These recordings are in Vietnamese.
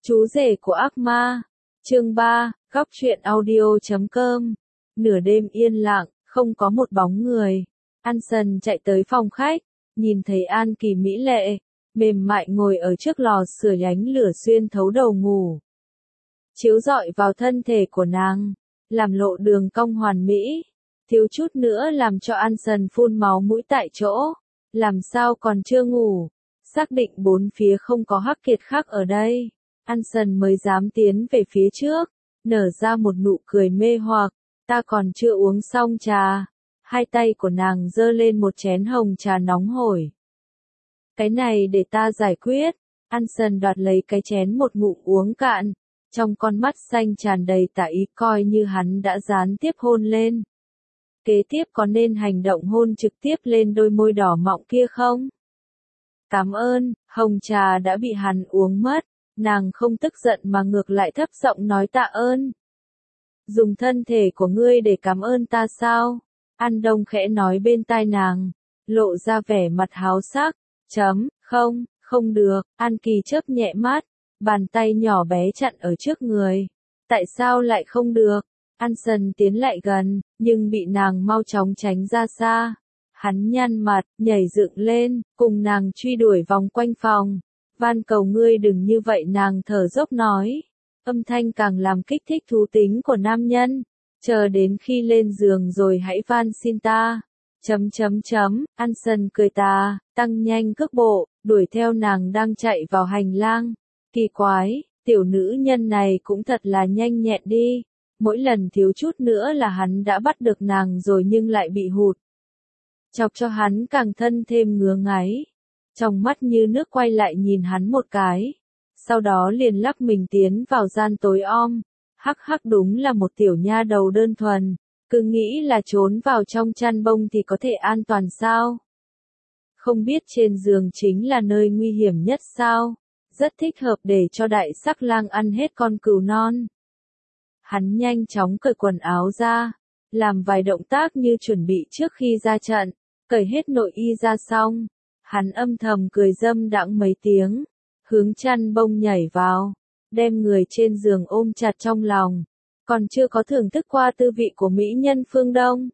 Chú rể của ác ma. Chương 3, góc truyện audio.com. Nửa đêm yên lặng, không có một bóng người. Anson chạy tới phòng khách, nhìn thấy An Kỳ mỹ lệ, mềm mại ngồi ở trước lò sưởi, ánh lửa xuyên thấu đầu ngủ, chiếu rọi vào thân thể của nàng, làm lộ đường cong hoàn mỹ, thiếu chút nữa làm cho Anson phun máu mũi tại chỗ. Làm sao còn chưa ngủ? Xác định bốn phía không có Hắc Kiệt khác ở đây, Anson mới dám tiến về phía trước, nở ra một nụ cười mê hoặc. Ta còn chưa uống xong trà. Hai tay của nàng giơ lên một chén hồng trà nóng hổi. Cái này để ta giải quyết. Anson đoạt lấy cái chén một ngụm uống cạn, trong con mắt xanh tràn đầy tà ý, coi như hắn đã gián tiếp hôn lên. Kế tiếp có nên hành động hôn trực tiếp lên đôi môi đỏ mọng kia không? Cảm ơn. Hồng trà đã bị hắn uống mất, nàng không tức giận mà ngược lại thấp giọng nói tạ ơn. Dùng thân thể của ngươi để cảm ơn ta sao? An Đông khẽ nói bên tai nàng, lộ ra vẻ mặt háo sắc. Không được. An Kỳ chớp nhẹ mắt, bàn tay nhỏ bé chặn ở trước người. Tại sao lại không được? Anson tiến lại gần, nhưng bị nàng mau chóng tránh ra xa. Hắn nhăn mặt, nhảy dựng lên, cùng nàng truy đuổi vòng quanh phòng. Van cầu ngươi đừng như vậy, nàng thở dốc nói. Âm thanh càng làm kích thích thú tính của nam nhân. Chờ đến khi lên giường rồi hãy van xin ta. Anson cười tà, tăng nhanh cước bộ, đuổi theo nàng đang chạy vào hành lang. Kỳ quái, tiểu nữ nhân này cũng thật là nhanh nhẹn đi. Mỗi lần thiếu chút nữa là hắn đã bắt được nàng rồi nhưng lại bị hụt. Chọc cho hắn càng thân thêm ngứa ngáy. Trong mắt như nước quay lại nhìn hắn một cái. Sau đó liền lắc mình tiến vào gian tối om. Hắc đúng là một tiểu nha đầu đơn thuần. Cứ nghĩ là trốn vào trong chăn bông thì có thể an toàn sao? Không biết trên giường chính là nơi nguy hiểm nhất sao? Rất thích hợp để cho đại sắc lang ăn hết con cừu non. Hắn nhanh chóng cởi quần áo ra, làm vài động tác như chuẩn bị trước khi ra trận, cởi hết nội y ra xong. Hắn âm thầm cười dâm đãng mấy tiếng, hướng chăn bông nhảy vào, đem người trên giường ôm chặt trong lòng. Còn chưa có thưởng thức qua tư vị của mỹ nhân phương Đông,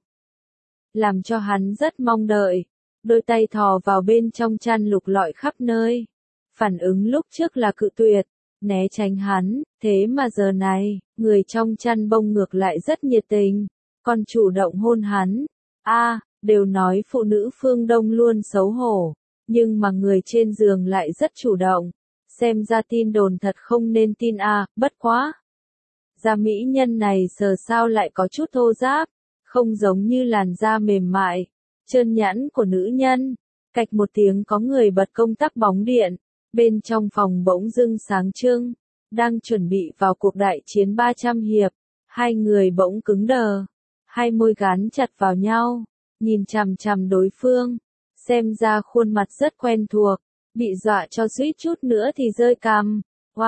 làm cho hắn rất mong đợi. Đôi tay thò vào bên trong chăn lục lọi khắp nơi. Phản ứng lúc trước là cự tuyệt, né tránh hắn, thế mà giờ này, người trong chăn bông ngược lại rất nhiệt tình, còn chủ động hôn hắn. Đều nói phụ nữ phương Đông luôn xấu hổ, nhưng mà người trên giường lại rất chủ động. Xem ra tin đồn thật không nên tin bất quá. Da mỹ nhân này sờ sao lại có chút thô ráp, không giống như làn da mềm mại, trơn nhẵn của nữ nhân. Cạch một tiếng có người bật công tắc bóng điện, bên trong phòng bỗng dưng sáng trưng, đang chuẩn bị vào cuộc đại chiến 300 hiệp. Hai người bỗng cứng đờ, hai môi gắn chặt vào nhau, nhìn chằm chằm đối phương, xem ra khuôn mặt rất quen thuộc, bị dọa cho suýt chút nữa thì rơi cằm.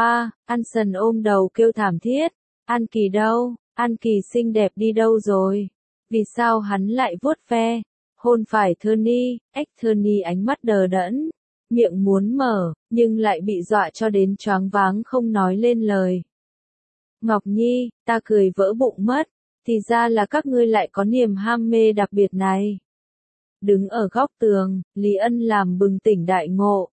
Anson ôm đầu kêu thảm thiết. An Kỳ đâu? An Kỳ xinh đẹp đi đâu rồi? Vì sao hắn lại vuốt ve, hôn phải Thurney? Thurney ánh mắt đờ đẫn, miệng muốn mở, nhưng lại bị dọa cho đến choáng váng không nói lên lời. Ngọc Nhi, ta cười vỡ bụng mất, thì ra là các ngươi lại có niềm ham mê đặc biệt này. Đứng ở góc tường, Lý Ân làm bừng tỉnh đại ngộ.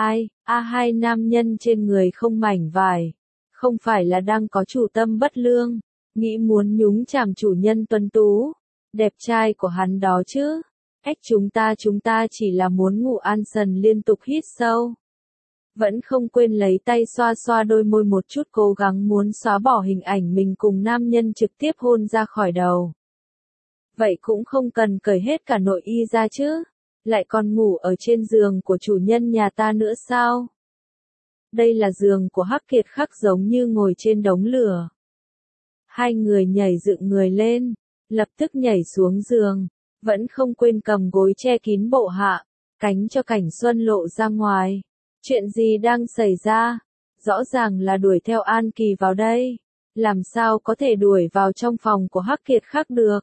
Hai nam nhân trên người không mảnh vải. Không phải là đang có chủ tâm bất lương, nghĩ muốn nhúng chàm chủ nhân tuấn tú, đẹp trai của hắn đó chứ. Chúng ta chỉ là muốn ngủ. Anson liên tục hít sâu, vẫn không quên lấy tay xoa xoa đôi môi một chút, cố gắng muốn xóa bỏ hình ảnh mình cùng nam nhân trực tiếp hôn ra khỏi đầu. Vậy cũng không cần cởi hết cả nội y ra chứ, lại còn ngủ ở trên giường của chủ nhân nhà ta nữa sao? Đây là giường của Hắc Kiệt khắc, giống như ngồi trên đống lửa. Hai người nhảy dựng người lên, lập tức nhảy xuống giường, vẫn không quên cầm gối che kín bộ hạ, cánh cho cảnh xuân lộ ra ngoài. Chuyện gì đang xảy ra? Rõ ràng là đuổi theo An Kỳ vào đây, làm sao có thể đuổi vào trong phòng của Hắc Kiệt khắc được?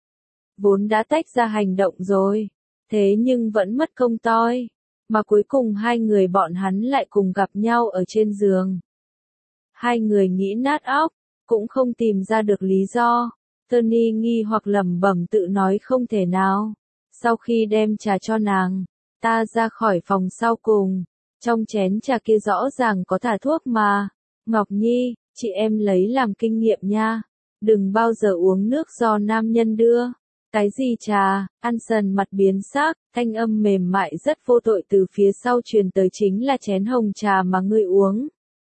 Vốn đã tách ra hành động rồi, thế nhưng vẫn mất công toi. Mà cuối cùng hai người bọn hắn lại cùng gặp nhau ở trên giường. Hai người nghĩ nát óc, cũng không tìm ra được lý do. Tony nghi hoặc lẩm bẩm tự nói không thể nào. Sau khi đem trà cho nàng, ta ra khỏi phòng sau cùng. Trong chén trà kia rõ ràng có thả thuốc mà. Ngọc Nhi, chị em lấy làm kinh nghiệm nha. Đừng bao giờ uống nước do nam nhân đưa. Cái gì trà? Anson mặt biến sắc, thanh âm mềm mại rất vô tội từ phía sau truyền tới, chính là chén hồng trà mà ngươi uống.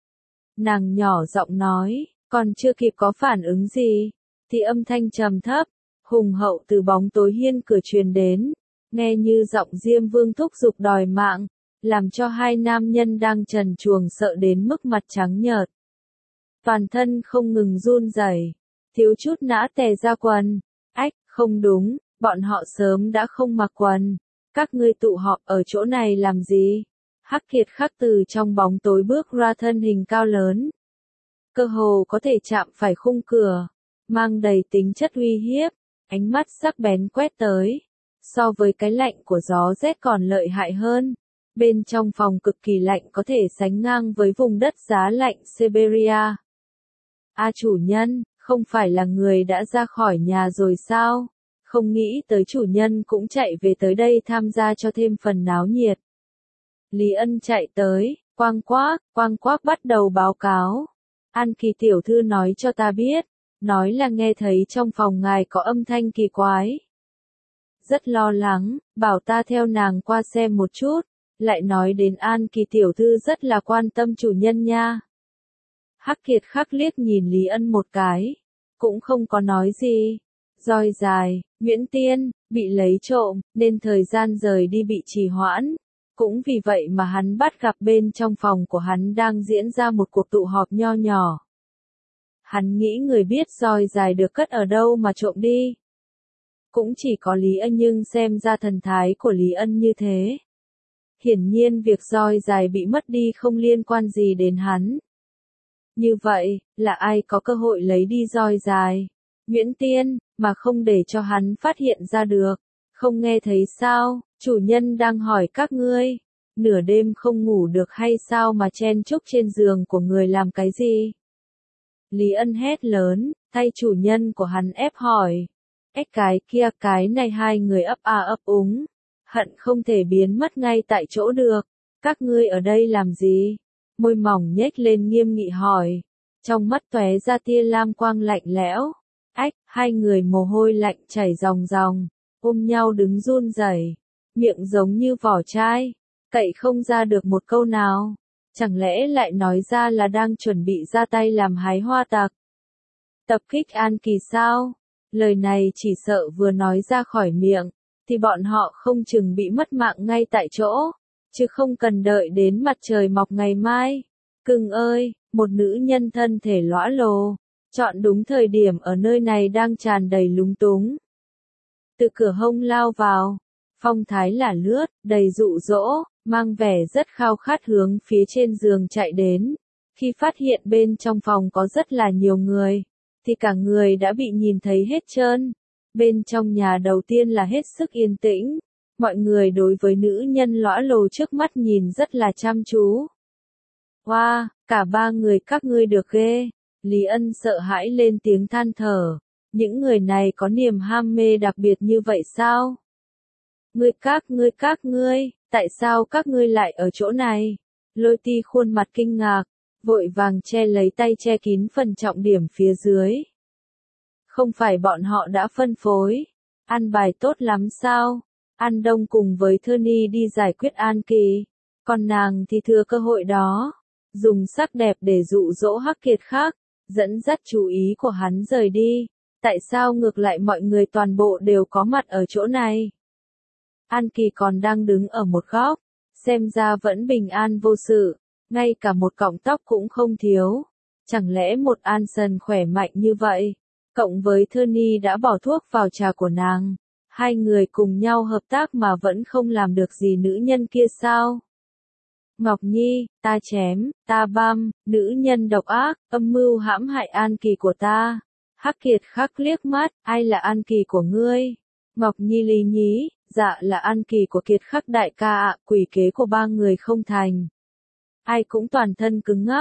Nàng nhỏ giọng nói, còn chưa kịp có phản ứng gì, thì âm thanh trầm thấp, hùng hậu từ bóng tối hiên cửa truyền đến, nghe như giọng Diêm Vương thúc giục đòi mạng, làm cho hai nam nhân đang trần truồng sợ đến mức mặt trắng nhợt. Toàn thân không ngừng run rẩy, thiếu chút nã tè ra quần. Ách, không đúng, bọn họ sớm đã không mặc quần. Các ngươi tụ họp ở chỗ này làm gì? Hắc Kiệt Khắc từ trong bóng tối bước ra, thân hình cao lớn, cơ hồ có thể chạm phải khung cửa, mang đầy tính chất uy hiếp, ánh mắt sắc bén quét tới. So với cái lạnh của gió rét còn lợi hại hơn. Bên trong phòng cực kỳ lạnh, có thể sánh ngang với vùng đất giá lạnh Siberia. Chủ nhân, không phải là người đã ra khỏi nhà rồi sao? Không nghĩ tới chủ nhân cũng chạy về tới đây tham gia cho thêm phần náo nhiệt. Lý Ân chạy tới, quang quác bắt đầu báo cáo. An Kỳ tiểu thư nói cho ta biết, nói là nghe thấy trong phòng ngài có âm thanh kỳ quái. Rất lo lắng, bảo ta theo nàng qua xem một chút, lại nói đến An Kỳ tiểu thư rất là quan tâm chủ nhân nha. Hắc Kiệt Khắc liếc nhìn Lý Ân một cái, cũng không có nói gì. Roi dài, Nguyễn Tiên, bị lấy trộm, nên thời gian rời đi bị trì hoãn. Cũng vì vậy mà hắn bắt gặp bên trong phòng của hắn đang diễn ra một cuộc tụ họp nho nhỏ. Hắn nghĩ người biết roi dài được cất ở đâu mà trộm đi. Cũng chỉ có Lý Ân, nhưng xem ra thần thái của Lý Ân như thế. Hiển nhiên việc roi dài bị mất đi không liên quan gì đến hắn. Như vậy, là ai có cơ hội lấy đi roi dài? Nguyễn Tiên, mà không để cho hắn phát hiện ra được. Không nghe thấy sao, chủ nhân đang hỏi các ngươi. Nửa đêm không ngủ được hay sao mà chen chúc trên giường của người làm cái gì? Lý Ân hét lớn, thay chủ nhân của hắn ép hỏi. Cái kia cái này, hai người ấp ấp úng. Hận không thể biến mất ngay tại chỗ được. Các ngươi ở đây làm gì? Môi mỏng nhếch lên nghiêm nghị hỏi. Trong mắt tóe ra tia lam quang lạnh lẽo. Hai người mồ hôi lạnh chảy ròng ròng, ôm nhau đứng run rẩy, miệng giống như vỏ chai, cậy không ra được một câu nào. Chẳng lẽ lại nói ra là đang chuẩn bị ra tay làm hái hoa tặc? Tập kích An Kỳ sao? Lời này chỉ sợ vừa nói ra khỏi miệng, thì bọn họ không chừng bị mất mạng ngay tại chỗ, chứ không cần đợi đến mặt trời mọc ngày mai. Cưng ơi, một nữ nhân thân thể lõa lồ, chọn đúng thời điểm ở nơi này đang tràn đầy lúng túng. Từ cửa hông lao vào, phong thái là lướt, đầy dụ dỗ, mang vẻ rất khao khát hướng phía trên giường chạy đến. Khi phát hiện bên trong phòng có rất là nhiều người, thì cả người đã bị nhìn thấy hết trơn. Bên trong nhà đầu tiên là hết sức yên tĩnh, mọi người đối với nữ nhân lõa lồ trước mắt nhìn rất là chăm chú. Wow, cả ba người các ngươi được ghê. Lý Ân sợ hãi lên tiếng than thở. Những người này có niềm ham mê đặc biệt như vậy sao? Các ngươi, tại sao các ngươi lại ở chỗ này? Lôi Ti khuôn mặt kinh ngạc, vội vàng che lấy tay che kín phần trọng điểm phía dưới. Không phải bọn họ đã phân phối, ăn bài tốt lắm sao? An Đông cùng với Tony đi giải quyết An Kỳ, còn nàng thì thừa cơ hội đó, dùng sắc đẹp để dụ dỗ Hắc Kiệt Khắc, dẫn dắt chú ý của hắn rời đi. Tại sao ngược lại mọi người toàn bộ đều có mặt ở chỗ này? An Kỳ còn đang đứng ở một góc, xem ra vẫn bình an vô sự, ngay cả một cọng tóc cũng không thiếu. Chẳng lẽ một Anson khỏe mạnh như vậy, cộng với Tony đã bỏ thuốc vào trà của nàng, hai người cùng nhau hợp tác mà vẫn không làm được gì nữ nhân kia sao? Ngọc Nhi, ta chém, ta băm, nữ nhân độc ác, âm mưu hãm hại An Kỳ của ta. Hắc Kiệt Khắc liếc mắt, ai là An Kỳ của ngươi? Ngọc Nhi lý nhí, dạ là An Kỳ của Kiệt Khắc đại ca ạ, quỷ kế của ba người không thành. Ai cũng toàn thân cứng ngắc,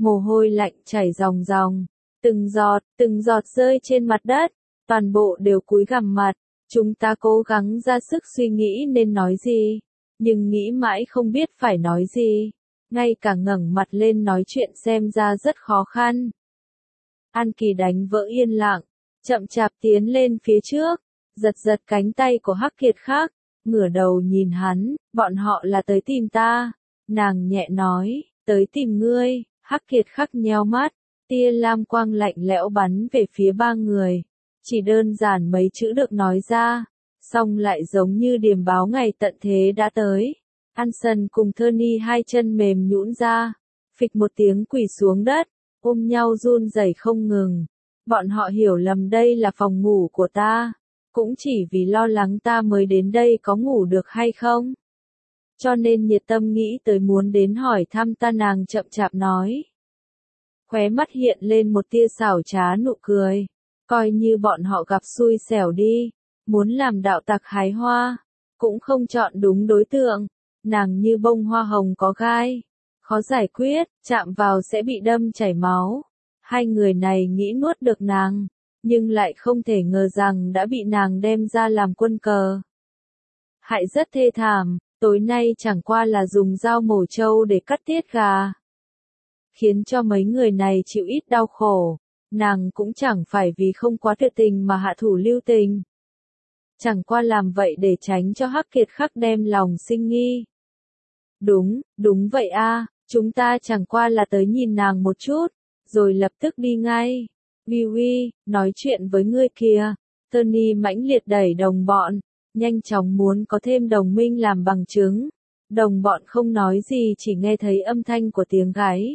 mồ hôi lạnh chảy ròng ròng, từng giọt rơi trên mặt đất, toàn bộ đều cúi gằm mặt. Chúng ta cố gắng ra sức suy nghĩ nên nói gì, nhưng nghĩ mãi không biết phải nói gì, ngay cả ngẩng mặt lên nói chuyện xem ra rất khó khăn. An Kỳ đánh vỡ yên lặng, chậm chạp tiến lên phía trước, giật giật cánh tay của Hắc Kiệt Khắc, ngửa đầu nhìn hắn, bọn họ là tới tìm ta. Nàng nhẹ nói, tới tìm ngươi. Hắc Kiệt Khắc nheo mắt, tia lam quang lạnh lẽo bắn về phía ba người. Chỉ đơn giản mấy chữ được nói ra, xong lại giống như điềm báo ngày tận thế đã tới. Anson cùng Tony hai chân mềm nhũn ra, phịch một tiếng quỳ xuống đất, ôm nhau run rẩy không ngừng. Bọn họ hiểu lầm đây là phòng ngủ của ta, cũng chỉ vì lo lắng ta mới đến đây có ngủ được hay không. Cho nên nhiệt tâm nghĩ tới muốn đến hỏi thăm ta, nàng chậm chạp nói. Khóe mắt hiện lên một tia xảo trá nụ cười, coi như bọn họ gặp xui xẻo đi, muốn làm đạo tặc hái hoa, cũng không chọn đúng đối tượng, nàng như bông hoa hồng có gai, khó giải quyết, chạm vào sẽ bị đâm chảy máu. Hai người này nghĩ nuốt được nàng, nhưng lại không thể ngờ rằng đã bị nàng đem ra làm quân cờ. Hại rất thê thảm, tối nay chẳng qua là dùng dao mổ trâu để cắt tiết gà, khiến cho mấy người này chịu ít đau khổ, nàng cũng chẳng phải vì không quá tuyệt tình mà hạ thủ lưu tình. Chẳng qua làm vậy để tránh cho Hắc Kiệt Khắc đem lòng sinh nghi. Đúng vậy a, chúng ta chẳng qua là tới nhìn nàng một chút, rồi lập tức đi ngay. Vivi, nói chuyện với ngươi kìa. Tony mãnh liệt đẩy đồng bọn, nhanh chóng muốn có thêm đồng minh làm bằng chứng. Đồng bọn không nói gì, chỉ nghe thấy âm thanh của tiếng gáy.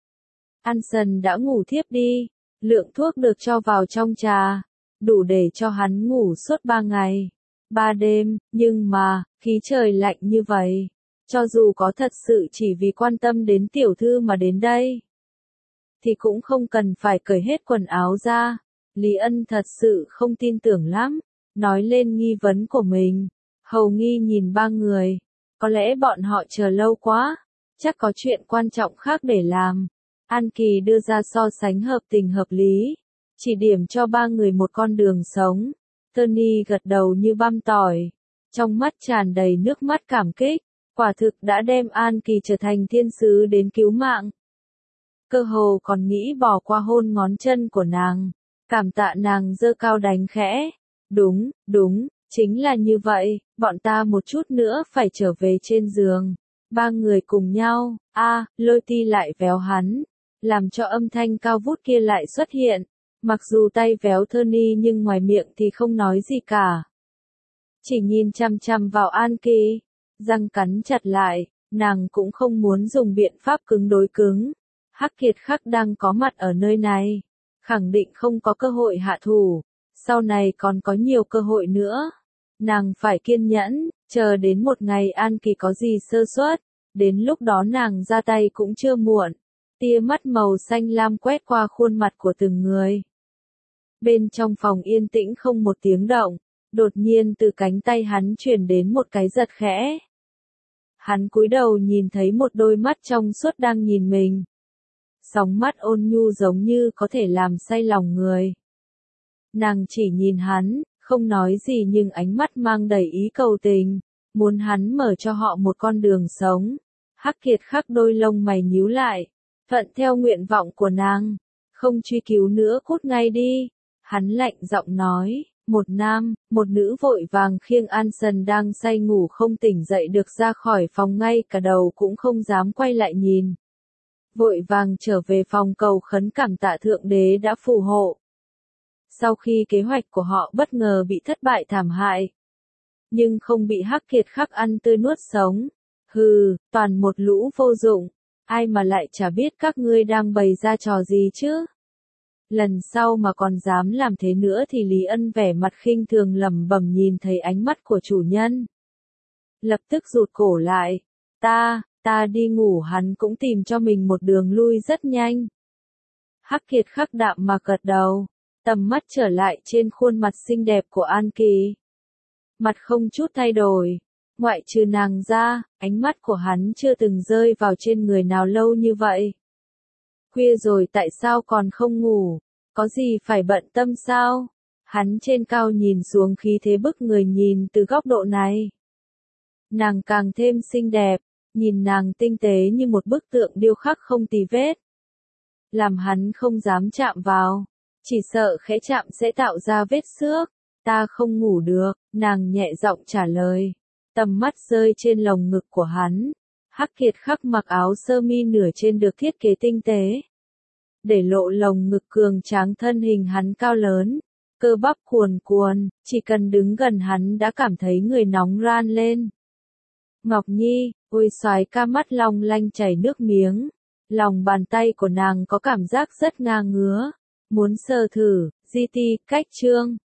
Anson đã ngủ thiếp đi, lượng thuốc được cho vào trong trà, đủ để cho hắn ngủ suốt 3 ngày, 3 đêm, nhưng mà, khí trời lạnh như vậy, cho dù có thật sự chỉ vì quan tâm đến tiểu thư mà đến đây, thì cũng không cần phải cởi hết quần áo ra. Lý Ân thật sự không tin tưởng lắm, nói lên nghi vấn của mình. Hầu Nghi nhìn ba người, có lẽ bọn họ chờ lâu quá, chắc có chuyện quan trọng khác để làm. An Kỳ đưa ra so sánh hợp tình hợp lý, chỉ điểm cho ba người một con đường sống. Tony gật đầu như băm tỏi, trong mắt tràn đầy nước mắt cảm kích, quả thực đã đem An Kỳ trở thành thiên sứ đến cứu mạng. Cơ hồ còn nghĩ bỏ qua hôn ngón chân của nàng, cảm tạ nàng giơ cao đánh khẽ. Đúng, chính là như vậy, bọn ta một chút nữa phải trở về trên giường. Ba người cùng nhau, Lôi Ti lại véo hắn, làm cho âm thanh cao vút kia lại xuất hiện. Mặc dù tay véo Tony nhưng ngoài miệng thì không nói gì cả. Chỉ nhìn chăm chăm vào An Kỳ, răng cắn chặt lại, nàng cũng không muốn dùng biện pháp cứng đối cứng. Hắc Kiệt Khắc đang có mặt ở nơi này, khẳng định không có cơ hội hạ thủ, sau này còn có nhiều cơ hội nữa. Nàng phải kiên nhẫn, chờ đến một ngày An Kỳ có gì sơ suất, đến lúc đó nàng ra tay cũng chưa muộn. Tia mắt màu xanh lam quét qua khuôn mặt của từng người. Bên trong phòng yên tĩnh không một tiếng động, đột nhiên từ cánh tay hắn truyền đến một cái giật khẽ. Hắn cúi đầu nhìn thấy một đôi mắt trong suốt đang nhìn mình. Sóng mắt ôn nhu giống như có thể làm say lòng người. Nàng chỉ nhìn hắn, không nói gì nhưng ánh mắt mang đầy ý cầu tình, muốn hắn mở cho họ một con đường sống. Hắc Kiệt Khắc đôi lông mày nhíu lại, thuận theo nguyện vọng của nàng, không truy cứu nữa, cút ngay đi. Hắn lạnh giọng nói, một nam, một nữ vội vàng khiêng Anson đang say ngủ không tỉnh dậy được ra khỏi phòng, ngay cả đầu cũng không dám quay lại nhìn. Vội vàng trở về phòng cầu khấn cảm tạ Thượng Đế đã phù hộ. Sau khi kế hoạch của họ bất ngờ bị thất bại thảm hại, nhưng không bị Hắc Kiệt Khắc ăn tươi nuốt sống. Hừ, toàn một lũ vô dụng, ai mà lại chả biết các ngươi đang bày ra trò gì chứ. Lần sau mà còn dám làm thế nữa thì Lý Ân vẻ mặt khinh thường lẩm bẩm nhìn thấy ánh mắt của chủ nhân. Lập tức rụt cổ lại, ta đi ngủ. Hắn cũng tìm cho mình một đường lui rất nhanh. Hắc Kiệt Khắc đạm mà gật đầu, tầm mắt trở lại trên khuôn mặt xinh đẹp của An Kỳ. Mặt không chút thay đổi, ngoại trừ nàng ra, ánh mắt của hắn chưa từng rơi vào trên người nào lâu như vậy. khuya rồi tại sao còn không ngủ, có gì phải bận tâm sao? Hắn trên cao nhìn xuống khí thế bức người nhìn từ góc độ này. Nàng càng thêm xinh đẹp, nhìn nàng tinh tế như một bức tượng điêu khắc không tì vết. Làm hắn không dám chạm vào, chỉ sợ khẽ chạm sẽ tạo ra vết xước. Ta không ngủ được, nàng nhẹ giọng trả lời. Tầm mắt rơi trên lồng ngực của hắn. Hắc Kiệt Khắc mặc áo sơ mi nửa trên được thiết kế tinh tế, để lộ lồng ngực cường tráng, thân hình hắn cao lớn, cơ bắp cuồn cuộn, chỉ cần đứng gần hắn đã cảm thấy người nóng ran lên. Ngọc Nhi, ôi soái ca, mắt long lanh chảy nước miếng. Lòng bàn tay của nàng có cảm giác rất ngang ngứa, muốn sờ thử. GT, cách chương